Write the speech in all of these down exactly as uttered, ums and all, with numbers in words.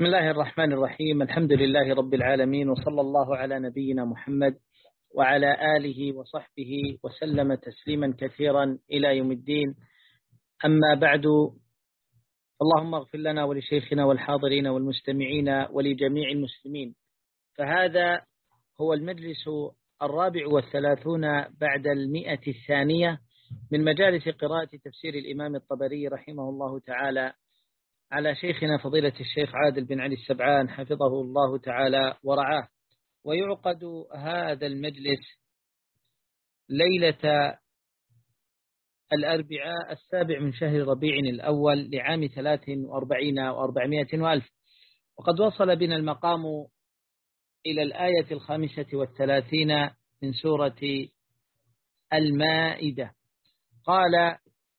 بسم الله الرحمن الرحيم. الحمد لله رب العالمين، وصلى الله على نبينا محمد وعلى آله وصحبه وسلم تسليما كثيرا إلى يوم الدين. أما بعد، اللهم اغفر لنا ولشيخنا والحاضرين والمستمعين ولجميع المسلمين. فهذا هو المجلس الرابع والثلاثون بعد المئة الثانية من مجالس قراءة تفسير الإمام الطبري رحمه الله تعالى على شيخنا فضيلة الشيخ عادل بن علي السبعان حفظه الله تعالى ورعاه. ويعقد هذا المجلس ليلة الأربعاء السابع من شهر ربيع الأول لعام ثلاث وأربعين وأربعمائة وألف. وقد وصل بنا المقام إلى الآية الخامسة والثلاثين من سورة المائدة. قال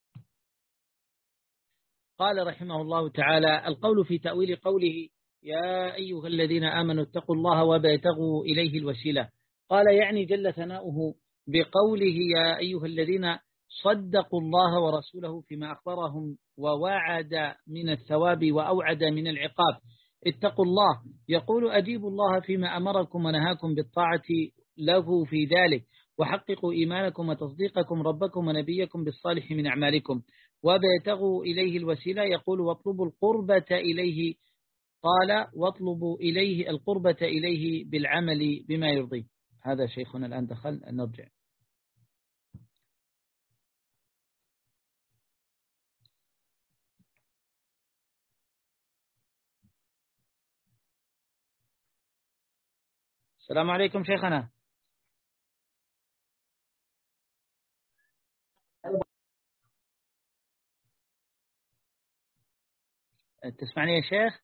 قال رحمه الله تعالى: القول في تأويل قوله يا أيها الذين آمنوا اتقوا الله وابتغوا إليه الوسيلة. قال يعني جل ثناؤه بقوله يا أيها الذين صدقوا الله ورسوله فيما أخبرهم ووعد من الثواب وأوعد من العقاب. اتقوا الله يقول أجيبوا الله فيما أمركم ونهاكم بالطاعة له في ذلك، وحققوا إيمانكم وتصديقكم ربكم ونبيكم بالصالح من أعمالكم، وابتغوا إليه الوسيلة يقول واطلبوا القربة إليه. قال واطلبوا إليه القربة إليه بالعمل بما يرضيه. هذا شيخنا الآن دخل، نرجع. السلام عليكم شيخنا. تسمعني يا شيخ؟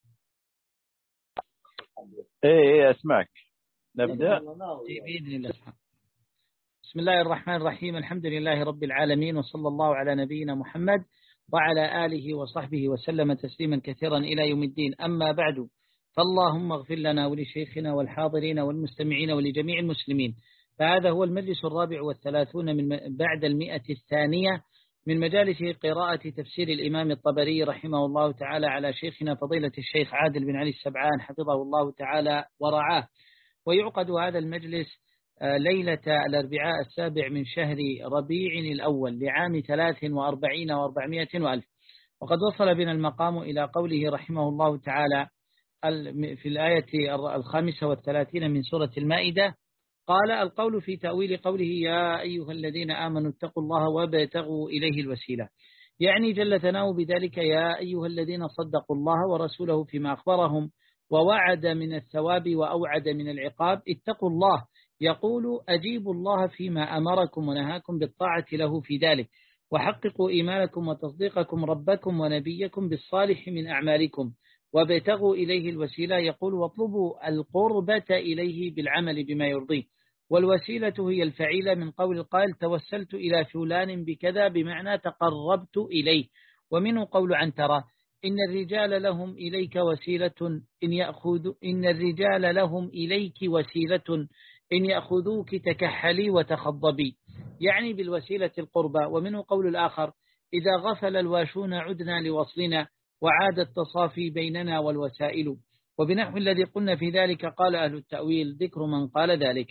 ايه ايه اسمعك. نبدأ بإذن الله. بسم الله الرحمن الرحيم. الحمد لله رب العالمين، وصلى الله على نبينا محمد وعلى آله وصحبه وسلم تسليما كثيرا إلى يوم الدين. أما بعد، فاللهم اغفر لنا ولشيخنا والحاضرين والمستمعين ولجميع المسلمين. فهذا هو المجلس الرابع والثلاثون من بعد المئة الثانية من مجالس قراءة تفسير الإمام الطبري رحمه الله تعالى على شيخنا فضيلة الشيخ عادل بن علي السبعان حفظه الله تعالى ورعاه. ويعقد هذا المجلس ليلة الأربعاء السابع من شهر ربيع الأول لعام ثلاث وأربعين وأربعمائة وألف. وقد وصل بنا المقام إلى قوله رحمه الله تعالى في الآية الخامسة والثلاثين من سورة المائدة. قال القول في تأويل قوله يا أيها الذين آمنوا اتقوا الله وابتغوا إليه الوسيلة. يعني جل ثناؤه بذلك يا أيها الذين صدقوا الله ورسوله فيما أخبرهم ووعد من الثواب وأوعد من العقاب. اتقوا الله يقول أجيبوا الله فيما أمركم ونهاكم بالطاعة له في ذلك، وحققوا إيمانكم وتصديقكم ربكم ونبيكم بالصالح من أعمالكم، وابتغوا إليه الوسيلة يقول واطلبوا القربة إليه بالعمل بما يرضيه. والوسيلة هي الفعيلة من قول القائل توسلت إلى فلان بكذا، بمعنى تقربت إليه. ومنه قول عنترة إن الرجال لهم إليك وسيلة إن يأخذوا إن الرجال لهم إليك وسيلة إن يأخذوك تكحلي وتخضبي، يعني بالوسيلة القربة. ومنه قول الآخر إذا غفل الواشون عدنا لوصلنا وعاد التصافي بيننا والوسائل. وبنحو الذي قلنا في ذلك قال أهل التأويل ذكر من قال ذلك.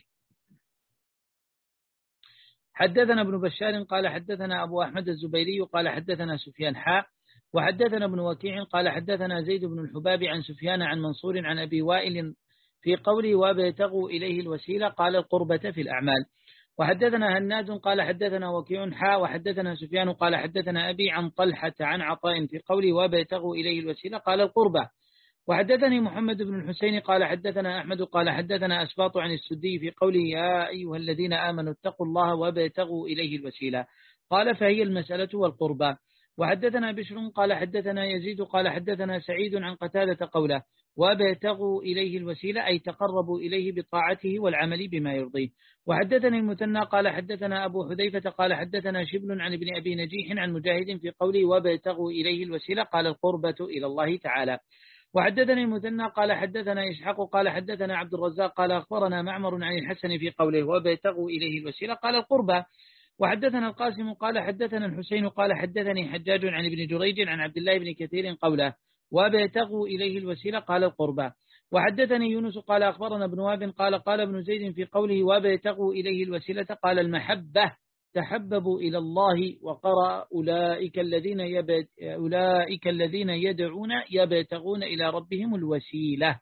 حدثنا ابن بشار قال حدثنا أبو أحمد الزبيري قال حدثنا سفيان حاء وحدثنا ابن وكيع قال حدثنا زيد بن الحباب عن سفيان عن منصور عن أبي وائل في قوله وابتغوا إليه الوسيلة قال القربة في الأعمال. وحدثنا هناد قال حدثنا وكيع حاء وحدثنا سفيان قال حدثنا أبي عن طلحة عن عطاء في قوله وابتغوا إليه الوسيلة قال القربة. وحدثني محمد بن الحسين قال حدثنا أحمد قال حدثنا أسباط عن السدي في قوله يا أيها الذين آمنوا اتقوا الله وابتغوا إليه الوسيلة قال فهي المسألة والقربة. وحدثنا بشر قال حدثنا يزيد قال حدثنا سعيد عن قتادة قوله وابتغوا إليه الوسيلة أي تقربوا إليه بطاعته والعمل بما يرضيه. وحدثني المثنى قال حدثنا أبو حذيفة قال حدثنا شبل عن ابن أبي نجيح عن مجاهد في قوله وابتغوا إليه الوسيلة قال القربة إلى الله تعالى. وحدثني المثنى قال حدثنا إسحاق قال حدثنا عبد الرزاق قال أخبرنا معمر عن الحسن في قوله وابتغوا إليه الوسيلة قال القربة. وحدثنا القاسم قال حدثنا الحسين قال حدثني حجاج عن ابن جريج عن عبد الله بن كثير قوله وابتغوا إليه الوسيلة قال القربى. وحدثني يونس قال أخبرنا ابن وهب قال قال ابن زيد في قوله وابتغوا إليه الوسيلة قال المحبة تحببوا إلى الله، وقرأ أولئك الذين يبت أولئك الذين يدعون يبتغون إلى ربهم الوسيلة.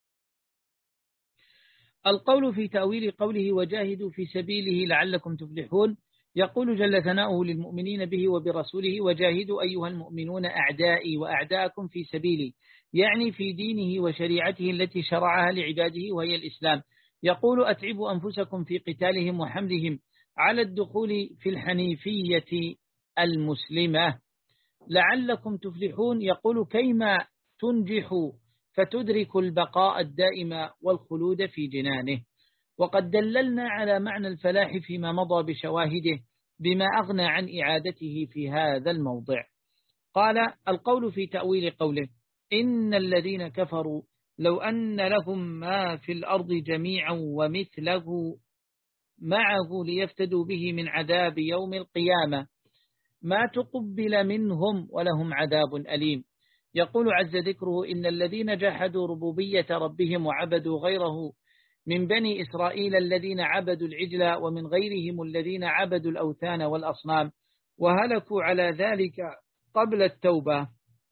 القول في تأويل قوله وجاهدوا في سبيله لعلكم تفلحون، يقول جل ثناؤه للمؤمنين به وبرسوله وجاهدوا أيها المؤمنون أعدائي وأعداءكم في سبيلي، يعني في دينه وشريعته التي شرعها لعباده وهي الإسلام. يقول أتعبوا أنفسكم في قتالهم وحملهم على الدخول في الحنيفية المسلمة لعلكم تفلحون، يقول كيما تنجحوا فتدرك البقاء الدائم والخلود في جنانه. وقد دللنا على معنى الفلاح فيما مضى بشواهده بما أغنى عن إعادته في هذا الموضع. قال القول في تأويل قوله إن الذين كفروا لو أن لهم ما في الأرض جميعا ومثله معه ليفتدوا به من عذاب يوم القيامة ما تقبل منهم ولهم عذاب أليم. يقول عز ذكره إن الذين جحدوا ربوبية ربهم وعبدوا غيره من بني إسرائيل الذين عبدوا العجل ومن غيرهم الذين عبدوا الأوثان والأصنام وهلكوا على ذلك قبل التوبة،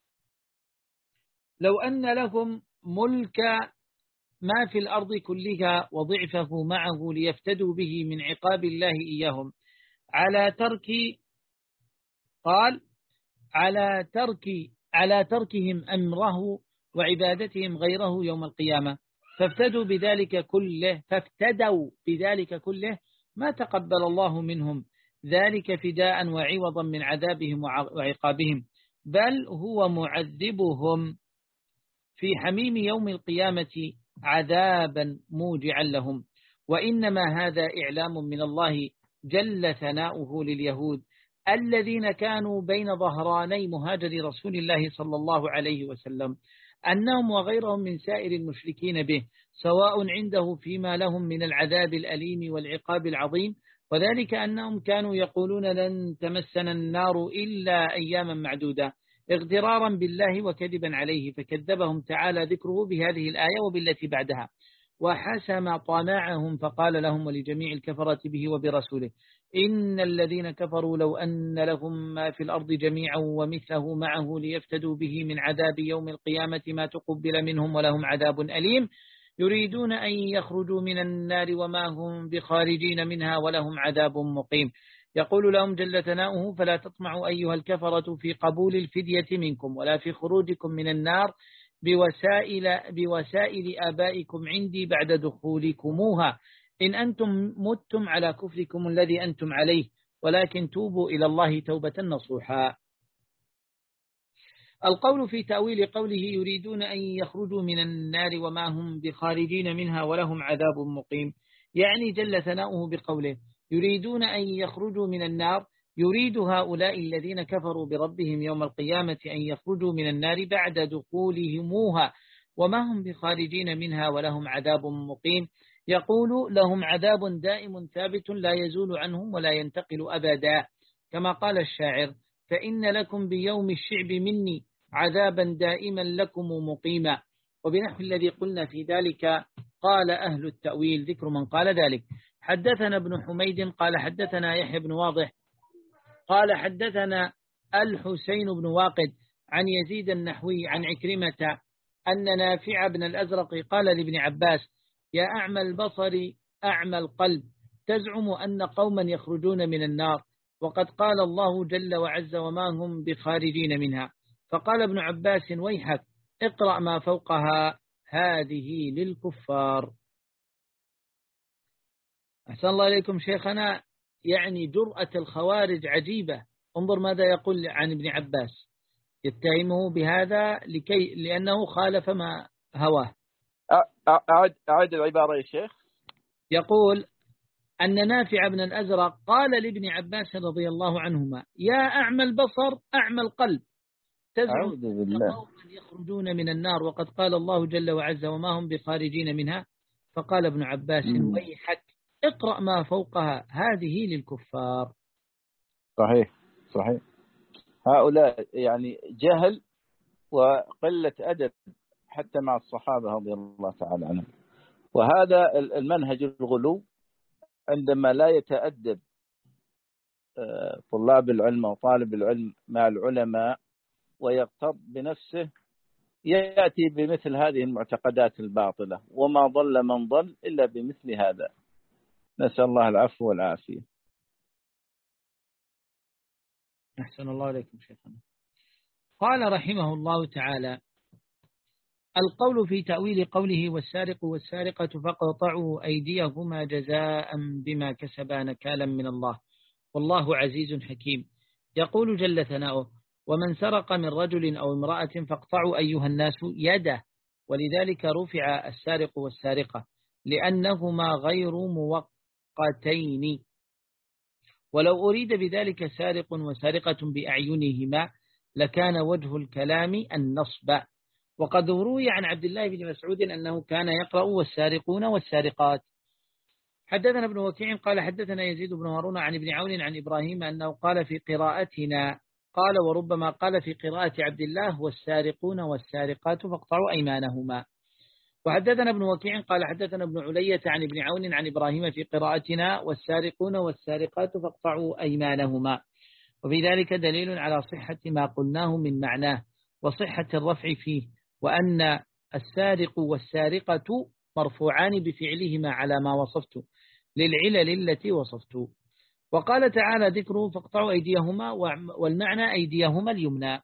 لو أن لهم ملك ما في الأرض كلها وضعفه معه ليفتدوا به من عقاب الله إياهم على ترك قال على ترك على تركهم أمره وعبادتهم غيره يوم القيامة فافتدوا بذلك كله فافتدوا بذلك كله ما تقبل الله منهم ذلك فداء وعوضا من عذابهم وعقابهم، بل هو معذبهم في حميم يوم القيامة عذابا موجعا لهم. وإنما هذا إعلام من الله جل ثناؤه لليهود الذين كانوا بين ظهراني مهاجر رسول الله صلى الله عليه وسلم أنهم وغيرهم من سائر المشركين به سواء عنده فيما لهم من العذاب الأليم والعقاب العظيم، وذلك أنهم كانوا يقولون لن تمسنا النار إلا أياما معدودة اغترارا بالله وكذبا عليه، فكذبهم تعالى ذكره بهذه الآية وبالتي بعدها وحسم طمعهم فقال لهم ولجميع الكفرة به وبرسوله إن الذين كفروا لو أن لهم ما في الأرض جميعا ومثله معه ليفتدوا به من عذاب يوم القيامة ما تقبل منهم ولهم عذاب أليم، يريدون أن يخرجوا من النار وما هم بخارجين منها ولهم عذاب مقيم. يقول لهم جل ثناؤه فلا تطمعوا أيها الكفرة في قبول الفدية منكم ولا في خروجكم من النار بوسائل, بوسائل آبائكم عندي بعد دخولكموها إن أنتم متم على كفركم الذي أنتم عليه ولكن توبوا إلى الله توبة نصوحا. القول في تأويل قوله يريدون أن يخرجوا من النار وما هم بخارجين منها ولهم عذاب مقيم، يعني جل ثناؤه بقوله يريدون أن يخرجوا من النار يريد هؤلاء الذين كفروا بربهم يوم القيامة أن يخرجوا من النار بعد دخولهموها وما هم بخارجين منها ولهم عذاب مقيم، يقول لهم عذاب دائم ثابت لا يزول عنهم ولا ينتقل أبدا، كما قال الشاعر فإن لكم بيوم الشعب مني عذابا دائما لكم مقيما. وبنحو الذي قلنا في ذلك قال أهل التأويل ذكر من قال ذلك. حدثنا ابن حميد قال حدثنا يحيى بن واضح قال حدثنا الحسين بن واقد عن يزيد النحوي عن عكرمة أن نافع بن الأزرق قال لابن عباس يا أعمى البصر أعمى القلب تزعم أن قوما يخرجون من النار وقد قال الله جل وعز وما هم بخارجين منها، فقال ابن عباس ويحك اقرأ ما فوقها هذه للكفار. أحسن الله إليكم شيخنا، يعني جرأة الخوارج عجيبة، انظر ماذا يقول عن ابن عباس يتهمه بهذا لكي لأنه خالف ما هواه. أعد, أعد العبارة يا شيخ. يقول أن نافع بن الأزرق قال لابن عباس رضي الله عنهما يا أعمى البصر أعمى القلب تزعم قوما يخرجون من النار وقد قال الله جل وعز وما هم بخارجين منها، فقال ابن عباس ويحك اقرأ ما فوقها هذه للكفار. صحيح صحيح، هؤلاء يعني جهل وقلة أدب حتى مع الصحابة رضي الله تعالى عنهم. وهذا المنهج الغلو عندما لا يتأدب طلاب العلم أو طالب العلم مع العلماء ويغتر بنفسه، يأتي بمثل هذه المعتقدات الباطلة، وما ضل من ضل إلا بمثل هذا. نسأل الله العفو والعافية. أحسن الله عليكم شيخنا. قال رحمه الله تعالى: القول في تأويل قوله والسارق والسارقة فاقطعوا أيديهما جزاء بما كسبا نكالا من الله والله عزيز حكيم. يقول جل ثناؤه: ومن سرق من رجل أو امرأة فاقطعوا أيها الناس يده. ولذلك رفع السارق والسارقة لأنهما غير موقتين، ولو أريد بذلك سارق وسارقة بأعينهما لكان وجه الكلام النصب. وقد روي عن عبد الله بن مسعود أنه كان يقرأ والسارقون والسارقات. حدثنا ابن وكيع قال حدثنا يزيد بن هارون عن ابن عون عن إبراهيم أنه قال في قراءتنا، قال وربما قال في قراءة عبد الله والسارقون والسارقات فاقطعوا أيمانهما. وحدثنا ابن وكيع قال حدثنا ابن علية عن ابن عون عن إبراهيم في قراءتنا والسارقون والسارقات فاقطعوا أيمانهما. وفي ذلك دليل على صحة ما قلناه من معناه وصحة الرفع فيه، وأن السارق والسارقة مرفوعان بفعلهما على ما وصفت للعلل التي وصفت. وقال تعالى ذكره فاقطعوا أيديهما، والمعنى أيديهما اليمنى.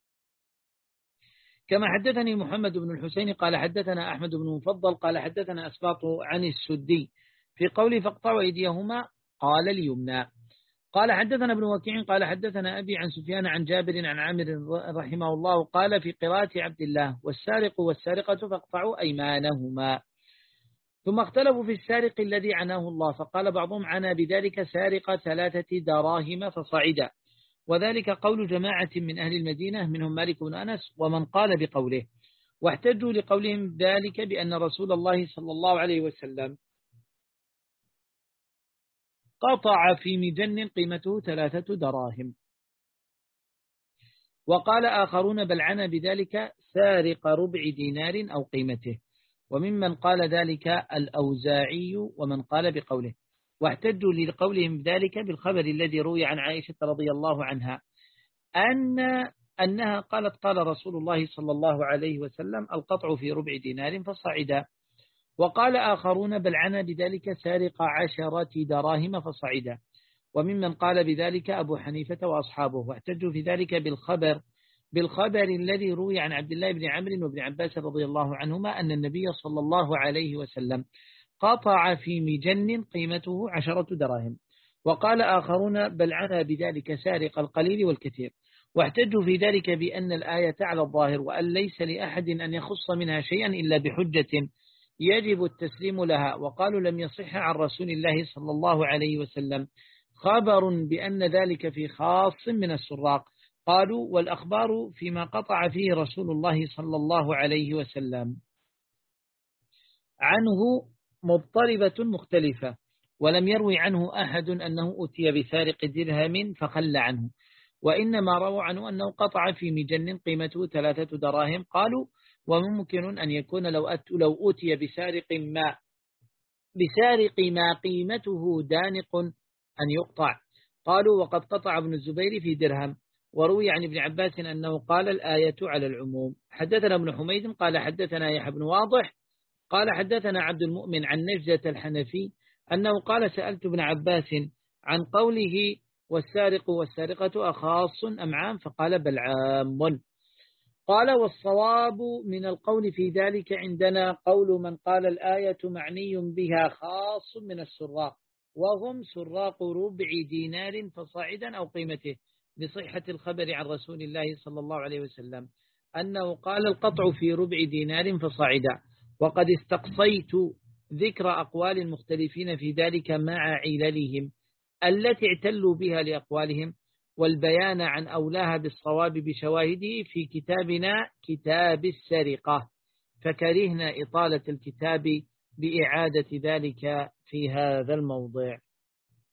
كما حدثني محمد بن الحسين قال حدثنا أحمد بن مفضل قال حدثنا أسباط عن السدي في قوله فاقطعوا أيديهما قال اليمنى. قال حدثنا ابن وكيع قال حدثنا أبي عن سفيان عن جابر عن عامر رحمه الله قال في قراءة عبد الله والسارق والسارقة فاقطعوا أيمانهما. ثم اختلفوا في السارق الذي عناه الله، فقال بعضهم عنا بذلك سارق ثلاثة دراهم فصعد، وذلك قول جماعة من أهل المدينة منهم مالك بن أنس ومن قال بقوله، واحتجوا لقولهم ذلك بأن رسول الله صلى الله عليه وسلم قطع في مجن قيمته ثلاثة دراهم. وقال آخرون بل عنا بذلك سارق ربع دينار أو قيمته، وممن قال ذلك الأوزاعي ومن قال بقوله. واحتجوا لقولهم ذلك بالخبر الذي روي عن عائشة رضي الله عنها أن أنها قالت قال رسول الله صلى الله عليه وسلم القطع في ربع دينار فصعد. وقال آخرون بل عنا بذلك سارق عشرة دراهم فصعد، وممن قال بذلك أبو حنيفة وأصحابه. واحتجوا في ذلك بالخبر بالخبر الذي روي عن عبد الله بن عمرو وابن عباس رضي الله عنهما أن النبي صلى الله عليه وسلم قطع في مجن قيمته عشرة دراهم. وقال آخرون بل عنا بذلك سارق القليل والكثير. واحتجوا في ذلك بأن الآية على الظاهر، وأن ليس لأحد أن يخص منها شيئا إلا بحجة يجب التسليم لها. وقالوا لم يصح عن رسول الله صلى الله عليه وسلم خبر بأن ذلك في خاص من السراق. قالوا والأخبار فيما قطع فيه رسول الله صلى الله عليه وسلم عنه مضطربة مختلفة، ولم يروي عنه أحد أنه أتي بسارق درهم فخل عنه، وإنما روى عنه أنه قطع في مجن قيمته ثلاثة دراهم. قالوا وممكن أن يكون لو أت لو أتي بسارق ما بسارق ما قيمته دانق أن يقطع. قالوا وقد قطع ابن الزبير في درهم. وروي عن ابن عباس أنه قال الآية على العموم. حدثنا ابن حميد قال حدثنا يحيى بن واضح قال حدثنا عبد المؤمن عن نجدة الحنفي أنه قال سألت ابن عباس عن قوله والسارق والسارقة أخاص أم عام؟ فقال بل عام. قال والصواب من القول في ذلك عندنا قول من قال الآية معني بها خاص من السراق، وهم سراق ربع دينار فصاعدا أو قيمته، بصحة الخبر عن رسول الله صلى الله عليه وسلم أنه قال القطع في ربع دينار فصاعدا. وقد استقصيت ذكر أقوال المختلفين في ذلك مع عللهم التي اعتلوا بها لأقوالهم، والبيان عن أولاها بالصواب بشواهده في كتابنا كتاب السرقة، فكرهنا إطالة الكتاب بإعادة ذلك في هذا الموضع.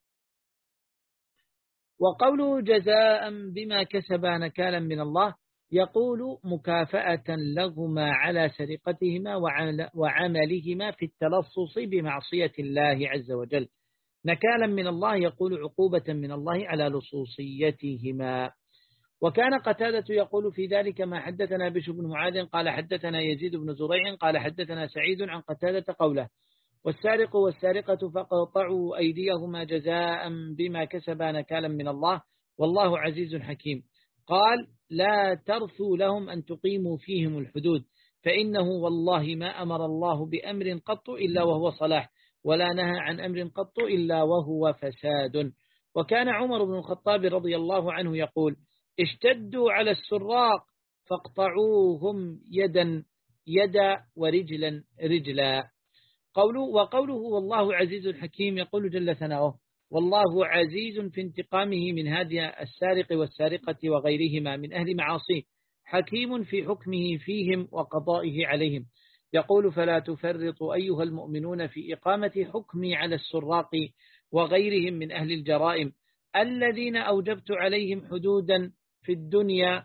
وقوله جزاء بما كسب نكالا من الله يقول مكافأة لهما على سرقتهما وعملهما في التلصص بمعصية الله عز وجل، نكالا من الله يقول عقوبة من الله على لصوصيتهما. وكان قتادة يقول في ذلك ما حدثنا بشر بن معاذ قال حدثنا يزيد بن زريع قال حدثنا سعيد عن قتادة قوله: والسارق والسارقة فقطعوا أيديهما جزاء بما كسبا نكالا من الله والله عزيز حكيم. قال: لا ترثوا لهم أن تقيموا فيهم الحدود، فإنه والله ما أمر الله بأمر قط إلا وهو صلاح، ولا نهى عن أمر قط إلا وهو فساد. وكان عمر بن الخطاب رضي الله عنه يقول: اشتدوا على السراق فاقطعوهم يدا يدا ورجلا رجلا. قوله وقوله والله عزيز حكيم، يقول جل ثناؤه: والله عزيز في انتقامه من هذه السارق والسارقة وغيرهما من أهل معاصيه، حكيم في حكمه فيهم وقضائه عليهم. يقول: فلا تفرطوا أيها المؤمنون في إقامة حكمي على السراق وغيرهم من أهل الجرائم الذين أوجبت عليهم حدودا في الدنيا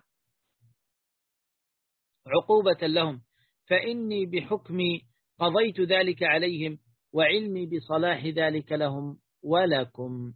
عقوبة لهم، فإني بحكمي قضيت ذلك عليهم، وعلمي بصلاح ذلك لهم ولكم.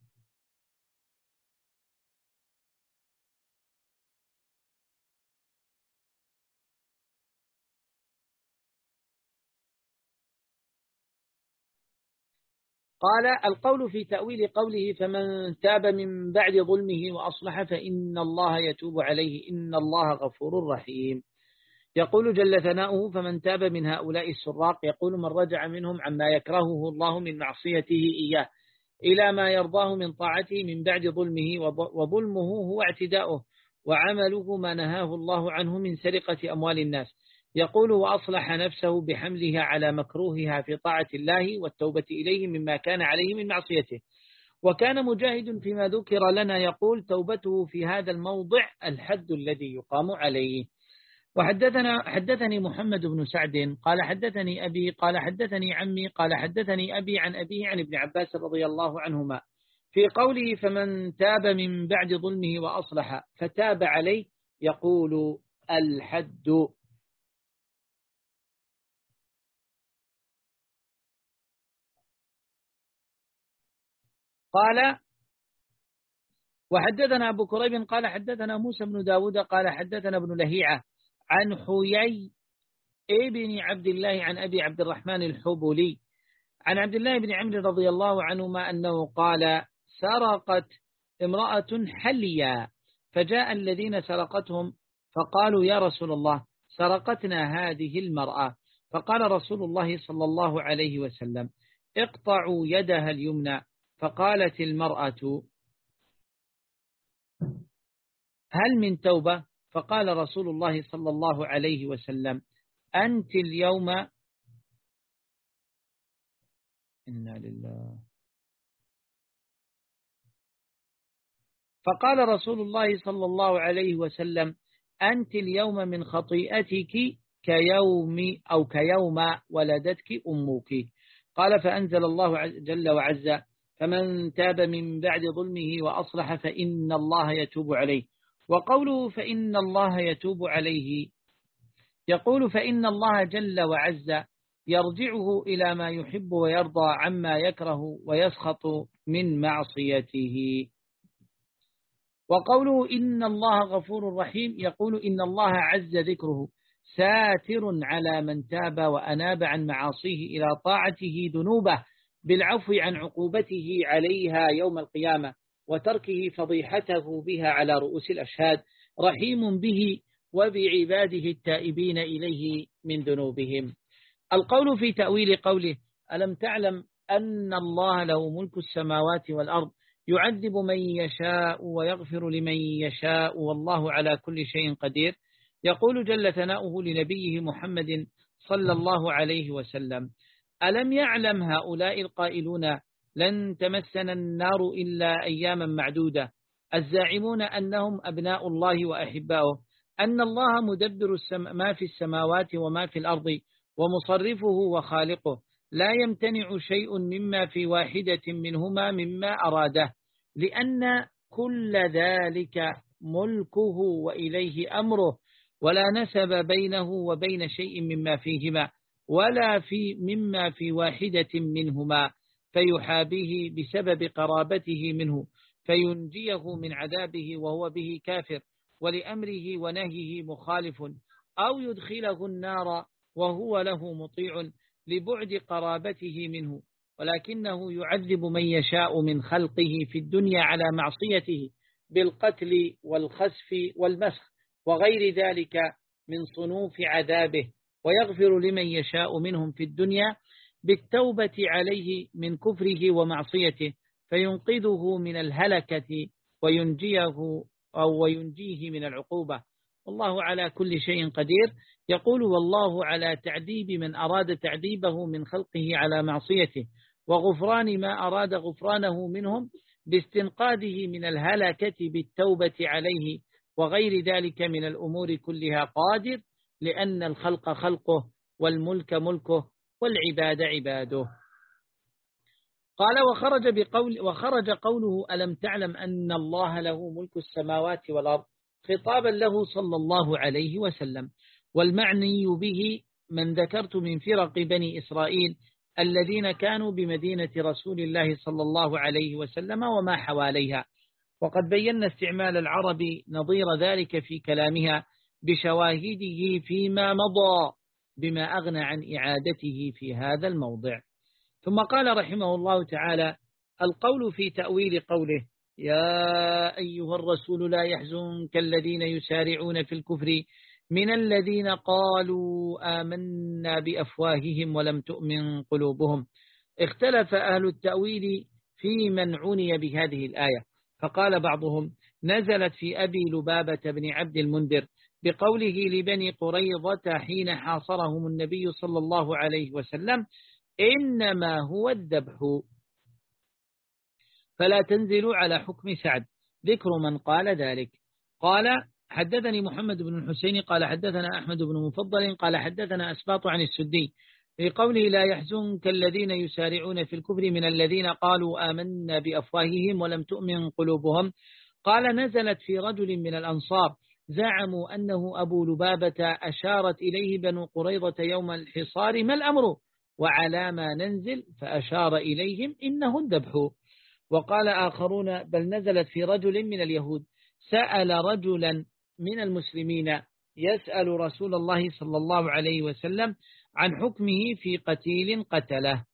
قال: القول في تأويل قوله: فمن تاب من بعد ظلمه وأصلح فإن الله يتوب عليه إن الله غفور رحيم. يقول جل ثناؤه: فمن تاب من هؤلاء السراق، يقول من رجع منهم عما يكرهه الله من معصيته إياه إلى ما يرضاه من طاعته من بعد ظلمه، وظلمه هو اعتداؤه، وعمله ما نهاه الله عنه من سرقة أموال الناس. يقول: وأصلح نفسه بحملها على مكروهها في طاعة الله والتوبة إليه مما كان عليه من معصيته. وكان مجاهد فيما ذكر لنا يقول: توبته في هذا الموضع الحد الذي يقام عليه. وحدثنا حدثني محمد بن سعد قال حدثني أبي قال حدثني عمي قال حدثني أبي عن أبيه عن ابن عباس رضي الله عنهما في قوله: فمن تاب من بعد ظلمه وأصلح فتاب عليه، يقول: الحد. قال: وحدثنا أبو كريب قال حدثنا موسى بن داود قال حدثنا ابن لهيعة عن حيي ابن عبد الله عن أبي عبد الرحمن الحبلي عن عبد الله بن عمرو رضي الله عنهما أنه قال: سرقت امرأة حليا، فجاء الذين سرقتهم فقالوا: يا رسول الله، سرقتنا هذه المرأة. فقال رسول الله صلى الله عليه وسلم: اقطعوا يدها اليمنى. فقالت المرأة: هل من توبة؟ فقال رسول الله صلى الله عليه وسلم: أنت اليوم إنا لله فقال رسول الله صلى الله عليه وسلم: أنت اليوم من خطيئتك كيوم أو كيوم ولدتك أمك. قال: فأنزل الله جل وعز: فمن تاب من بعد ظلمه وأصلح فإن الله يتوب عليه. وقوله فإن الله يتوب عليه، يقول: فإن الله جل وعز يرجعه إلى ما يحب ويرضى عما يكره ويسخط من معصيته. وقوله إن الله غفور رحيم، يقول: إن الله عز ذكره ساتر على من تاب وأناب عن معاصيه إلى طاعته ذنوبه بالعفو عن عقوبته عليها يوم القيامة وتركه فضيحته بها على رؤوس الأشهاد، رحيم به وبعباده التائبين إليه من ذنوبهم. القول في تأويل قوله: ألم تعلم أن الله له ملك السماوات والأرض يعذب من يشاء ويغفر لمن يشاء والله على كل شيء قدير. يقول جل ثناؤه لنبيه محمد صلى الله عليه وسلم: ألم يعلم هؤلاء القائلون لن تمسنا النار إلا أياما معدودة الزاعمون أنهم أبناء الله وأحباؤه أن الله مدبر ما في السماوات وما في الأرض ومصرفه وخالقه، لا يمتنع شيء مما في واحدة منهما مما أراده، لأن كل ذلك ملكه وإليه أمره، ولا نسب بينه وبين شيء مما فيهما ولا في مما في واحدة منهما، فيحابيه بسبب قرابته منه فينجيه من عذابه وهو به كافر ولأمره ونهيه مخالف، أو يدخله النار وهو له مطيع لبعد قرابته منه، ولكنه يعذب من يشاء من خلقه في الدنيا على معصيته بالقتل والخسف والمسخ وغير ذلك من صنوف عذابه، ويغفر لمن يشاء منهم في الدنيا بالتوبة عليه من كفره ومعصيته فينقذه من الهلكة وينجيه أو وينجيه من العقوبة، والله على كل شيء قدير. يقول والله على تعذيب من أراد تعذيبه من خلقه على معصيته، وغفران ما أراد غفرانه منهم باستنقاذه من الهلكة بالتوبة عليه وغير ذلك من الأمور كلها قادر، لأن الخلق خلقه والملك ملكه والعباد عباده. قال وخرج بقول وخرج قوله ألم تعلم أن الله له ملك السماوات والأرض خطابا له صلى الله عليه وسلم، والمعني به من ذكرت من فرق بني إسرائيل الذين كانوا بمدينة رسول الله صلى الله عليه وسلم وما حواليها، وقد بينا استعمال العرب نظير ذلك في كلامها بشواهده فيما مضى بما أغنى عن إعادته في هذا الموضع. ثم قال رحمه الله تعالى القول في تأويل قوله يا أيها الرسول لا يحزنك الذين يسارعون في الكفر من الذين قالوا آمنا بأفواههم ولم تؤمن قلوبهم. اختلف أهل التأويل في من عني بهذه الآية، فقال بعضهم نزلت في أبي لبابة بن عبد المنذر بقوله لبني قريظة حين حاصرهم النبي صلى الله عليه وسلم إنما هو الذبح، فلا تنزلوا على حكم سعد. ذكر من قال ذلك. قال حدثني محمد بن الحسين قال حدثنا أحمد بن مفضل قال حدثنا أسباط عن السدي في قوله لا يحزنك الذين يسارعون في الكفر من الذين قالوا آمنا بأفواههم ولم تؤمن قلوبهم. قال نزلت في رجل من الأنصار زعموا أنه أبو لبابة أشارت إليه بنو قريظة يوم الحصار ما الأمر وعلى ما ننزل، فأشار إليهم إنه الذبح. وقال آخرون بل نزلت في رجل من اليهود سأل رجلا من المسلمين يسأل رسول الله صلى الله عليه وسلم عن حكمه في قتيل قتله.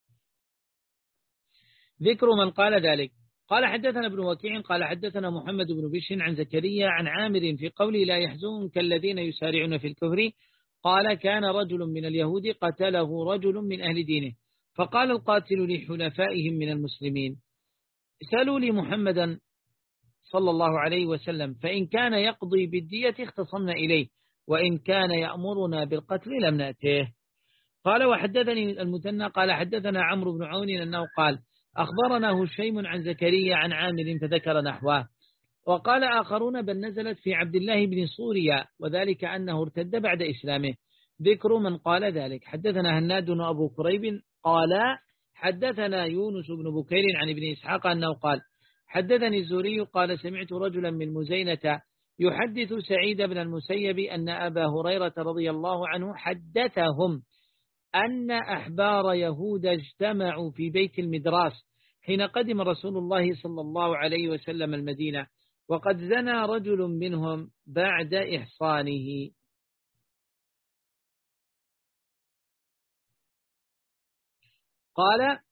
ذكر من قال ذلك. قال حدثنا ابن وكيع قال حدثنا محمد بن بشر عن زكريا عن عامر في قوله لا يحزنك الذين يسارعون في الكفر. قال كان رجل من اليهود قتله رجل من أهل دينه، فقال القاتل لحلفائهم من المسلمين سألوا لي محمدا صلى الله عليه وسلم فإن كان يقضي بالدية اختصمنا إليه وإن كان يأمرنا بالقتل لم نأته. قال وحدثني المثنى قال حدثنا عمرو بن عون أنه قال أخبرنا هشيم عن زكريا عن عامر فذكر نحوه. وقال آخرون بل نزلت في عبد الله بن صوريا وذلك أنه ارتد بعد إسلامه. ذكر من قال ذلك. حدثنا هناد وأبو كريب قال حدثنا يونس بن بكير عن ابن إسحاق أنه قال حدثني الزهري قال سمعت رجلا من مزينة يحدث سعيد بن المسيب أن أبا هريرة رضي الله عنه حدثهم أن أحبار يهود اجتمعوا في بيت المدراس حين قدم رسول الله صلى الله عليه وسلم المدينة وقد زنى رجل منهم بعد إحصانه. قال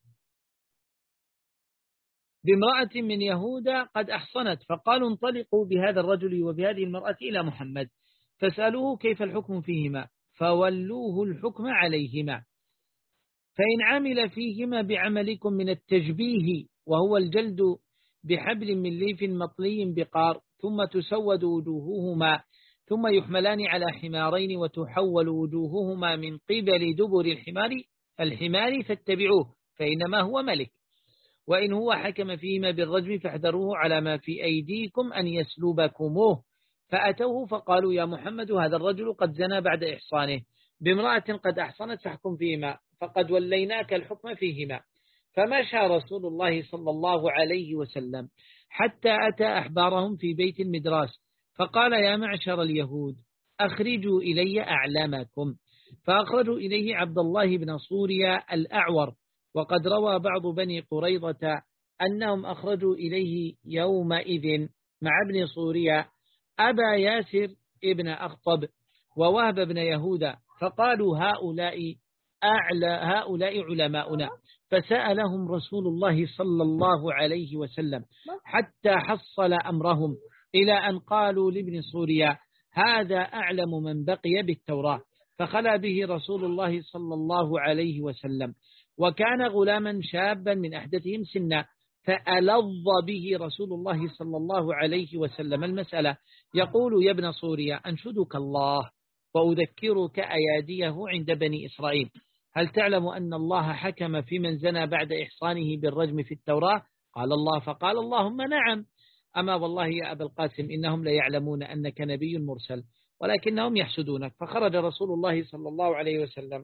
بامرأة من يهودا قد أحصنت، فقالوا انطلقوا بهذا الرجل وبهذه المرأة إلى محمد فسألوه كيف الحكم فيهما فولوه الحكم عليهما، فإن عمل فيهما بعملكم من التشبيه وهو الجلد بحبل من ليف مطلي بقار ثم تسود وجوههما ثم يحملان على حمارين وتحول وجوههما من قبل دبر الحمار الحمار فاتبعوه فإنما هو ملك، وإن هو حكم فيهما بالرجم فاحذروه على ما في أيديكم أن يسلبكموه. فأتوه فقالوا يا محمد هذا الرجل قد زنى بعد إحصانه بامرأة قد أحصنت فاحكم فيهما فقد وليناك الحكم فيهما. فمشى رسول الله صلى الله عليه وسلم حتى أتى أحبارهم في بيت المدراس فقال يا معشر اليهود أخرجوا إلي أعلامكم، فأخرجوا إليه عبد الله بن صوريا الأعور. وقد روى بعض بني قريظة أنهم أخرجوا إليه يومئذ مع ابن صوريا أبا ياسر ابن أخطب ووهب بن يهوذا، فقالوا هؤلاء أعلى هؤلاء علماؤنا. فسألهم رسول الله صلى الله عليه وسلم حتى حصل أمرهم إلى أن قالوا لابن صوريا هذا أعلم من بقي بالتوراة، فخلى به رسول الله صلى الله عليه وسلم، وكان غلاما شابا من أحدثهم سنا، فألظ به رسول الله صلى الله عليه وسلم المسألة، يقول يا ابن صوريا أنشدك الله وأذكرك أياديه عند بني إسرائيل، هل تعلم أن الله حكم في من زنى بعد إحصانه بالرجم في التوراة؟ قال الله، فقال اللهم نعم. أما والله يا أبا القاسم إنهم ليعلمون أنك نبي مرسل ولكنهم يحسدونك. فخرج رسول الله صلى الله عليه وسلم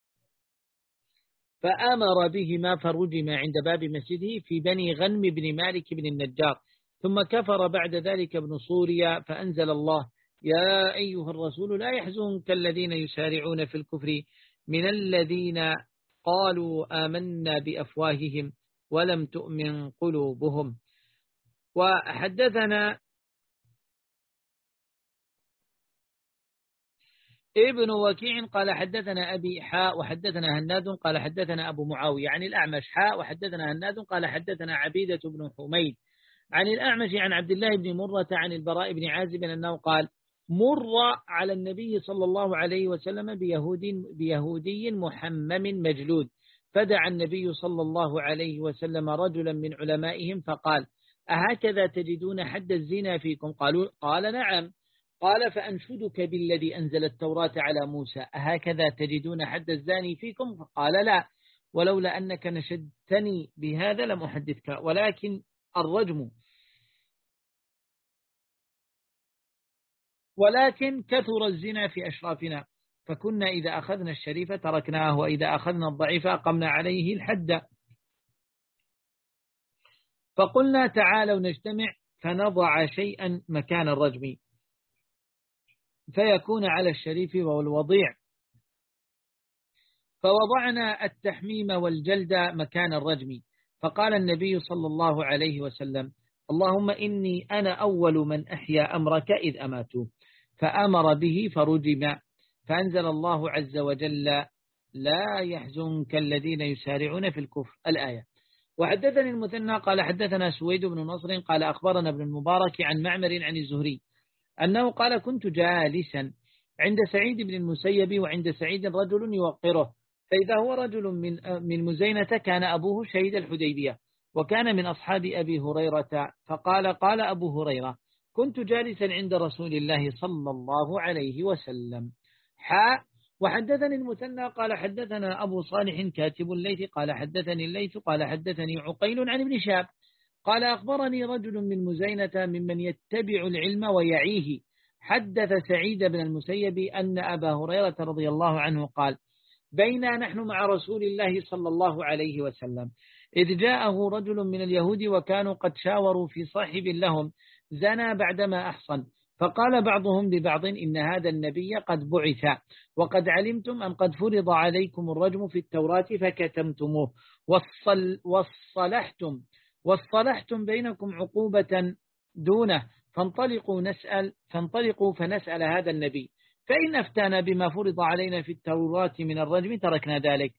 فأمر بهما فرجم عند باب مسجده في بني غنم بن مالك بن النجار. ثم كفر بعد ذلك ابن صوريا فأنزل الله يا أيها الرسول لا يحزنك الذين يسارعون في الكفر من الذين قالوا آمنا بأفواههم ولم تؤمن قلوبهم. وحدثنا ابن وكيع قال حدثنا أبي حاء وحدثنا هناد قال حدثنا أبو معاوية عن الأعمش حاء وحدثنا هناد قال حدثنا عبيدة بن حميد عن الأعمش عن عبد الله بن مرة عن البراء بن عازب أنه قال مر على النبي صلى الله عليه وسلم بيهودي, بيهودي محمم مجلود، فدعا النبي صلى الله عليه وسلم رجلا من علمائهم فقال أهكذا تجدون حد الزنا فيكم؟ قالوا قال نعم. قال فأنشدك بالذي أنزل التوراة على موسى أهكذا تجدون حد الزاني فيكم؟ قال لا، ولولا أنك نشدتني بهذا لم أحدثك، ولكن الرجم ولكن كثر الزنا في أشرافنا، فكنا إذا أخذنا الشريف تركناه وإذا أخذنا الضعيف أقمنا عليه الحد. فقلنا تعالوا نجتمع فنضع شيئا مكان الرجم فيكون على الشريف والوضيع، فوضعنا التحميم والجلد مكان الرجم. فقال النبي صلى الله عليه وسلم اللهم إني أنا أول من أحيا أمرك إذ أماتوه، فأمر به فرجم، فأنزل الله عز وجل لا يحزنك الذين يسارعون في الكفر الآية. وحدثني المثنى قال حدثنا سويد بن نصر قال أخبرنا ابن المبارك عن معمر عن الزهري أنه قال كنت جالسا عند سعيد بن المسيب وعند سعيد رجل يوقره، فإذا هو رجل من من مزينة كان أبوه شهيد الحديبية وكان من أصحاب أبي هريرة، فقال قال أبو هريرة كنت جالسا عند رسول الله صلى الله عليه وسلم. حاء وحدثني المثنى قال حدثنا أبو صالح كاتب الليث قال حدثني الليث قال حدثني عقيل عن ابن شهاب قال أخبرني رجل من مزينة ممن يتبع العلم ويعيه حدث سعيد بن المسيب أن أبا هريرة رضي الله عنه قال بينا نحن مع رسول الله صلى الله عليه وسلم إذ جاءه رجل من اليهود وكانوا قد شاوروا في صاحب لهم زنى بعدما أحصن، فقال بعضهم لبعض إن هذا النبي قد بعث وقد علمتم أن قد فرض عليكم الرجم في التوراة فكتمتموه والصل والصلحتم والصلحتم بينكم عقوبة دونه، فانطلقوا نسأل فانطلقوا فنسأل هذا النبي، فإن أفتانا بما فرض علينا في التوراة من الرجم تركنا ذلك،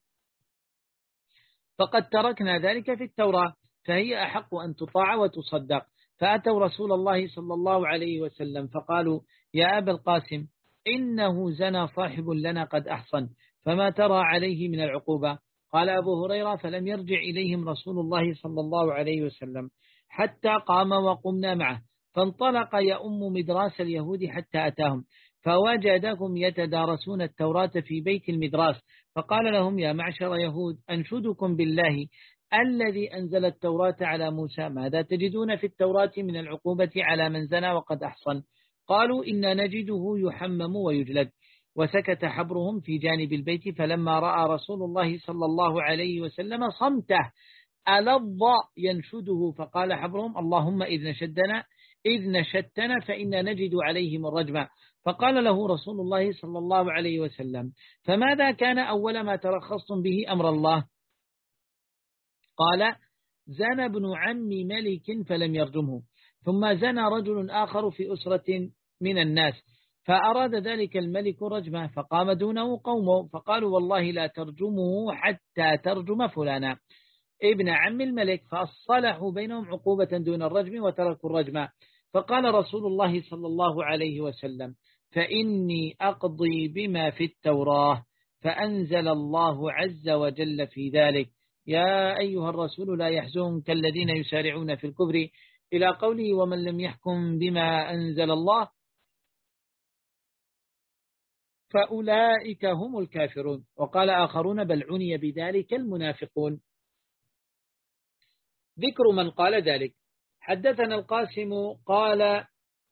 فقد تركنا ذلك في التوراة فهي أحق أن تطاع وتصدق. فأتوا رسول الله صلى الله عليه وسلم فقالوا يا أبا القاسم إنه زنى صاحب لنا قد أحصن، فما ترى عليه من العقوبة؟ قال أبو هريرة فلم يرجع إليهم رسول الله صلى الله عليه وسلم حتى قام وقمنا معه، فانطلق يؤم مدراس اليهود حتى أتاهم فوجدهم يتدارسون التوراة في بيت المدراس، فقال لهم يا معشر يهود أنشدكم بالله الذي أنزل التوراة على موسى ماذا تجدون في التوراة من العقوبة على من زنى وقد أحصن؟ قالوا إنا نجده يحمم ويجلد. وسكت حبرهم في جانب البيت، فلما رأى رسول الله صلى الله عليه وسلم صمته ألظ ينشده، فقال حبرهم اللهم إذ نشدنا إذ نشدتنا فإنا نجد عليهم الرجمة. فقال له رسول الله صلى الله عليه وسلم فماذا كان أول ما ترخصتم به أمر الله؟ قال زنى ابن عم ملك فلم يرجمه، ثم زنى رجل آخر في أسرة من الناس فأراد ذلك الملك رجمه، فقام دونه قومه فقالوا والله لا ترجمه حتى ترجم فلانا ابن عم الملك، فأصلحوا بينهم عقوبة دون الرجم وتركوا الرجم. فقال رسول الله صلى الله عليه وسلم فإني أقضي بما في التوراة، فأنزل الله عز وجل في ذلك يا أيها الرسول لا يحزنك الذين يسارعون في الكفر إلى قوله ومن لم يحكم بما أنزل الله فأولئك هم الكافرون. وقال آخرون بل عني بذلك المنافقون. ذكر من قال ذلك. حدثنا القاسم قال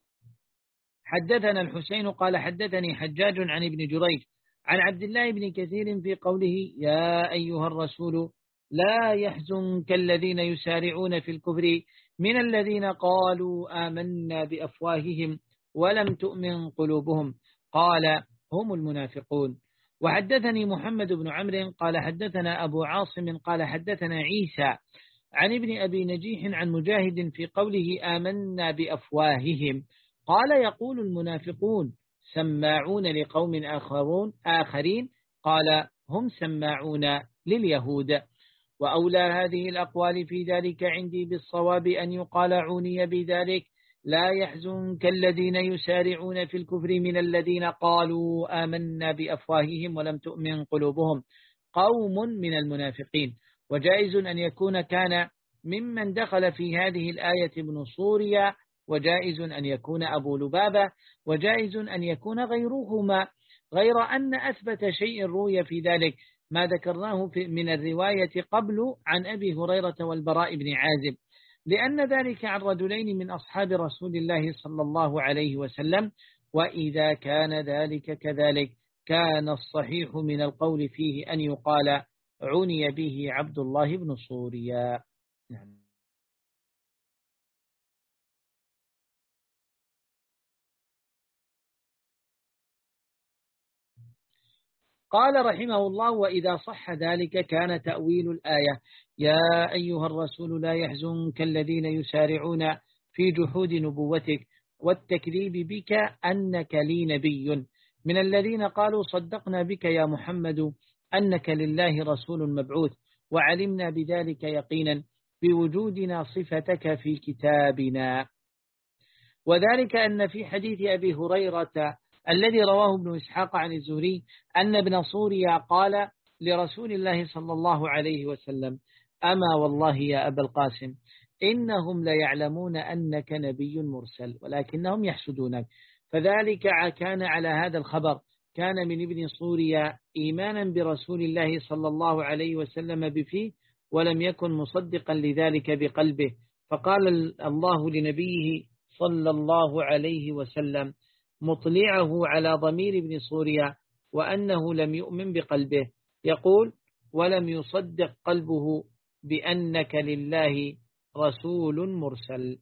حدثنا الحسين قال حدثني حجاج عن ابن جريج عن عبد الله بن كثير في قوله يا أيها الرسول لا يحزنك الذين يسارعون في الكفر من الذين قالوا آمنا بأفواههم ولم تؤمن قلوبهم قال هم المنافقون. وحدثني محمد بن عمرو قال حدثنا أبو عاصم قال حدثنا عيسى عن ابن أبي نجيح عن مجاهد في قوله آمنا بأفواههم قال يقول المنافقون سماعون لقوم آخرون آخرين قال هم سماعون لليهود. وأولى هذه الأقوال في ذلك عندي بالصواب أن يقال عني بذلك لا يحزنك الذين يسارعون في الكفر من الذين قالوا آمنا بأفواههم ولم تؤمن قلوبهم قوم من المنافقين. وجائز أن يكون كان ممن دخل في هذه الآية ابن صوريا، وجائز أن يكون أبو لبابة، وجائز أن يكون غيرهما، غير أن أثبت شيء روي في ذلك ما ذكرناه من الرواية قبل عن أبي هريرة والبراء بن عازب، لأن ذلك عن رجلين من أصحاب رسول الله صلى الله عليه وسلم. وإذا كان ذلك كذلك كان الصحيح من القول فيه أن يقال عني به عبد الله بن صوريا. قال رحمه الله وإذا صح ذلك كان تأويل الآية يا أيها الرسول لا يحزنك الذين يسارعون في جحود نبوتك والتكذيب بك أنك لي نبي من الذين قالوا صدقنا بك يا محمد أنك لله رسول مبعوث وعلمنا بذلك يقينا بوجودنا صفتك في كتابنا. وذلك أن في حديث أبي هريرة الذي رواه ابن إسحاق عن الزهري أن ابن صوريا قال لرسول الله صلى الله عليه وسلم أما والله يا أبا القاسم إنهم ليعلمون أنك نبي مرسل ولكنهم يحسدونك. فذلك كان على هذا الخبر كان من ابن صوريا إيمانا برسول الله صلى الله عليه وسلم بفيه ولم يكن مصدقا لذلك بقلبه. فقال الله لنبيه صلى الله عليه وسلم مطلعه على ضمير ابن صوريا وأنه لم يؤمن بقلبه يقول ولم يصدق قلبه بأنك لله رسول مرسل.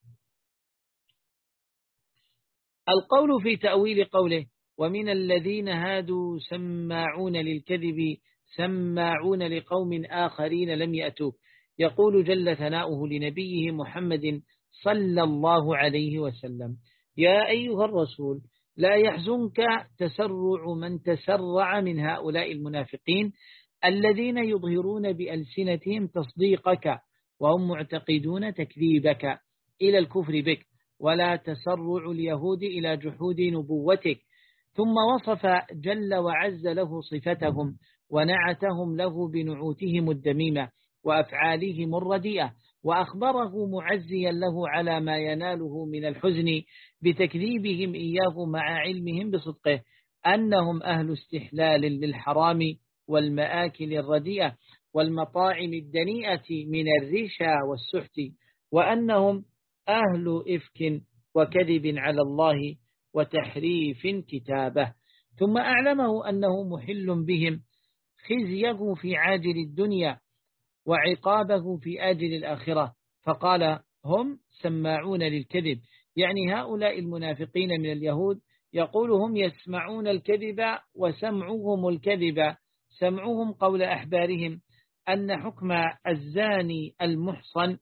القول في تأويل قوله ومن الذين هادوا سماعون للكذب سماعون لقوم آخرين لم يأتوك يقول جل ثناؤه لنبيه محمد صلى الله عليه وسلم يا أيها الرسول لا يحزنك تسرع من تسرع من هؤلاء المنافقين الذين يظهرون بألسنتهم تصديقك وهم معتقدون تكذيبك إلى الكفر بك ولا تسرع اليهود إلى جحود نبوتك. ثم وصف جل وعز له صفتهم ونعتهم له بنعوتهم الدميمة وأفعالهم الرديئة وأخبره معزيا له على ما يناله من الحزن بتكذيبهم إياه مع علمهم بصدقه أنهم أهل استحلال للحرام والمآكل الرديئة والمطاعم الدنيئة من الرشا والسحت وأنهم أهل إفك وكذب على الله وتحريف كتابه. ثم أعلمه أنه محل بهم خزيه في عاجل الدنيا وعقابه في آجل الآخرة، فقال هم سماعون للكذب، يعني هؤلاء المنافقين من اليهود يقول هم يسمعون الكذب وسمعهم الكذب، سمعهم قول أحبارهم أن حكم الزاني المحصن